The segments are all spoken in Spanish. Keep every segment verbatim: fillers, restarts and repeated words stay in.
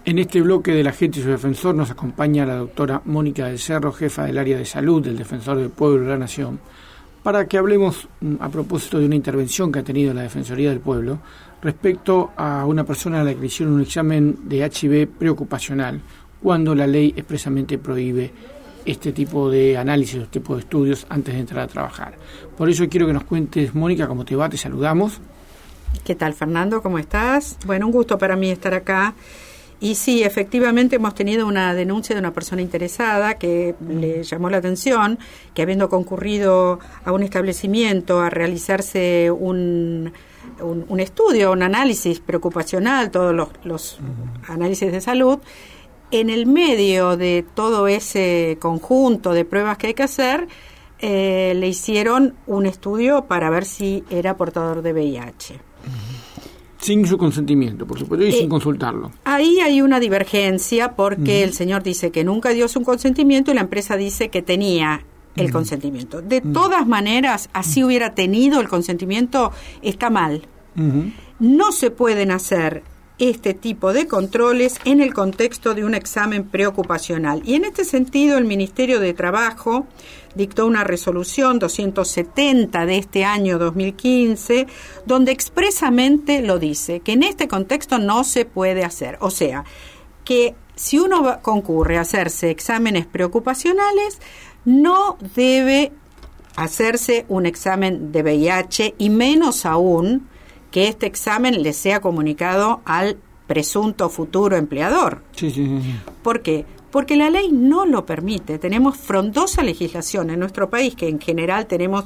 En este bloque de La Gente y su Defensor nos acompaña la doctora Mónica del Cerro, jefa del área de salud del Defensor del Pueblo de la Nación, para que hablemos a propósito de una intervención que ha tenido la Defensoría del Pueblo respecto a una persona a la que le hicieron un examen de H I V preocupacional, cuando la ley expresamente prohíbe este tipo de análisis, este tipo de estudios antes de entrar a trabajar. Por eso quiero que nos cuentes, Mónica, cómo te va, te saludamos. ¿Qué tal, Fernando? ¿Cómo estás? Bueno, un gusto para mí estar acá. Y sí, efectivamente hemos tenido una denuncia de una persona interesada que le llamó la atención que, habiendo concurrido a un establecimiento a realizarse un, un, un estudio, un análisis preocupacional, todos los, los uh-huh. análisis de salud, en el medio de todo ese conjunto de pruebas que hay que hacer, eh, le hicieron un estudio para ver si era portador de V I H. Uh-huh. Sin su consentimiento, por supuesto, y eh, sin consultarlo. Ahí hay una divergencia porque uh-huh. el señor dice que nunca dio su consentimiento y la empresa dice que tenía el uh-huh. consentimiento. De uh-huh. todas maneras, así uh-huh. hubiera tenido el consentimiento, está mal. Uh-huh. No se pueden hacer este tipo de controles en el contexto de un examen preocupacional. Y en este sentido, el Ministerio de Trabajo dictó una resolución doscientos setenta de este año dos mil quince, donde expresamente lo dice, que en este contexto no se puede hacer. O sea, que si uno va, concurre a hacerse exámenes preocupacionales, no debe hacerse un examen de V I H, y menos aún que este examen le sea comunicado al presunto futuro empleador. Sí, sí, sí, sí. ¿Por qué? Porque la ley no lo permite. Tenemos frondosa legislación en nuestro país, que en general tenemos,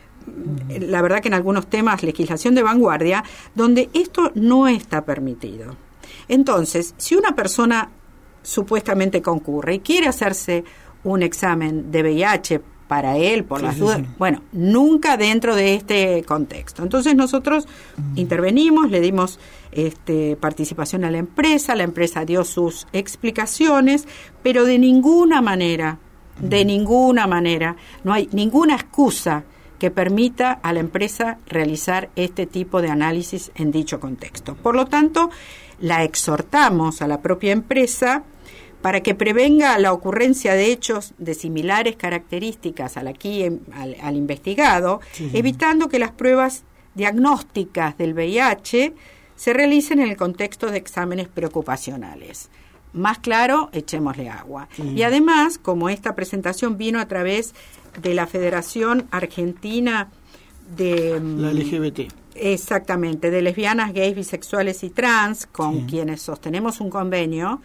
la verdad que en algunos temas, legislación de vanguardia, donde esto no está permitido. Entonces, si una persona supuestamente concurre y quiere hacerse un examen de V I H para él, por sí, las sí, dudas, sí. bueno, nunca dentro de este contexto. Entonces nosotros uh-huh. intervenimos, le dimos este, participación a la empresa, la empresa dio sus explicaciones, pero de ninguna manera, uh-huh. de ninguna manera, no hay ninguna excusa que permita a la empresa realizar este tipo de análisis en dicho contexto. Por lo tanto, la exhortamos a la propia empresa para que prevenga la ocurrencia de hechos de similares características al aquí al, al investigado, sí. evitando que las pruebas diagnósticas del V I H se realicen en el contexto de exámenes preocupacionales. Más claro, echémosle agua. Sí. Y además, como esta presentación vino a través de la Federación Argentina de la L G B T. Exactamente, de lesbianas, gays, bisexuales y trans, con sí. quienes sostenemos un convenio.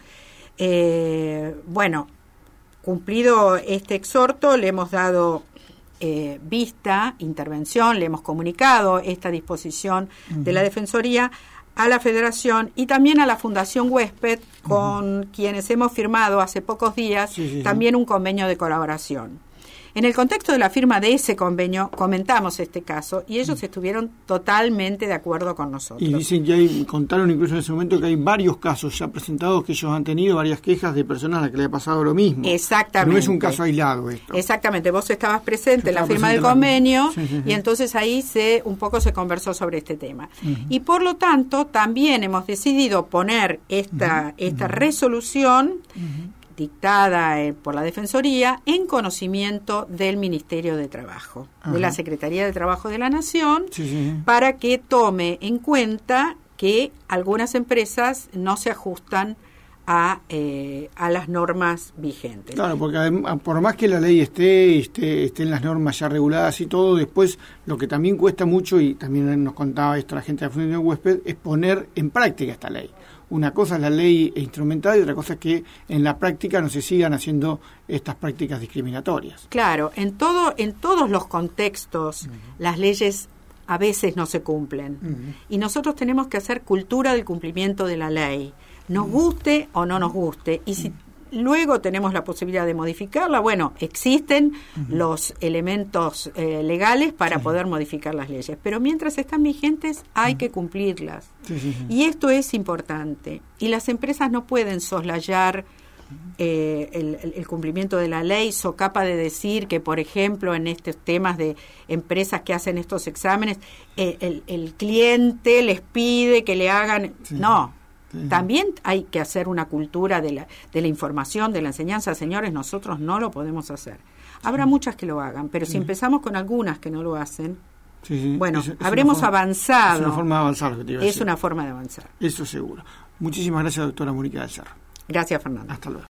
Eh, bueno, cumplido este exhorto, le hemos dado eh, vista, intervención, le hemos comunicado esta disposición uh-huh. de la Defensoría a la Federación y también a la Fundación Huésped, con uh-huh. quienes hemos firmado hace pocos días sí, sí, también sí. un convenio de colaboración. En el contexto de la firma de ese convenio, comentamos este caso y ellos estuvieron totalmente de acuerdo con nosotros. Y dicen que hay, contaron incluso en ese momento que hay varios casos ya presentados que ellos han tenido varias quejas de personas a las que le ha pasado lo mismo. Exactamente. No es un caso aislado esto. Exactamente. Vos estabas presente en la firma del convenio sí, sí, sí. y entonces ahí se un poco se conversó sobre este tema. Uh-huh. Y por lo tanto, también hemos decidido poner esta, uh-huh. esta uh-huh. resolución uh-huh. dictada eh, por la Defensoría en conocimiento del Ministerio de Trabajo, Ajá. de la Secretaría de Trabajo de la Nación, sí, sí. para que tome en cuenta que algunas empresas no se ajustan a eh, a las normas vigentes. Claro, porque además, por más que la ley esté, esté, esté en las normas ya reguladas y todo, después lo que también cuesta mucho, y también nos contaba esto la gente de la Fundación Huésped, es poner en práctica esta ley. Una cosa es la ley instrumental y otra cosa es que en la práctica no se sigan haciendo estas prácticas discriminatorias. Claro, en todo, en todos los contextos uh-huh. las leyes a veces no se cumplen. Uh-huh. Y nosotros tenemos que hacer cultura del cumplimiento de la ley, nos uh-huh. guste o no nos guste. Y si uh-huh. luego tenemos la posibilidad de modificarla, bueno, existen uh-huh. los elementos eh, legales para sí. poder modificar las leyes. Pero mientras están vigentes hay uh-huh. que cumplirlas. Sí, sí, sí. Y esto es importante. Y las empresas no pueden soslayar eh, el, el cumplimiento de la ley, socapa de decir que, por ejemplo, en estos temas de empresas que hacen estos exámenes, eh, el, el cliente les pide que le hagan... Sí. No, Sí. También hay que hacer una cultura de la, de la información, de la enseñanza. Señores, nosotros no lo podemos hacer. Habrá sí. muchas que lo hagan, pero sí. si empezamos con algunas que no lo hacen, sí, sí. bueno, es, es habremos forma, avanzado. Es una forma de avanzar. Lo que te iba a es decir. una forma de avanzar. Eso seguro. Muchísimas gracias, doctora Mónica del Cerro. Gracias, Fernando. Hasta luego.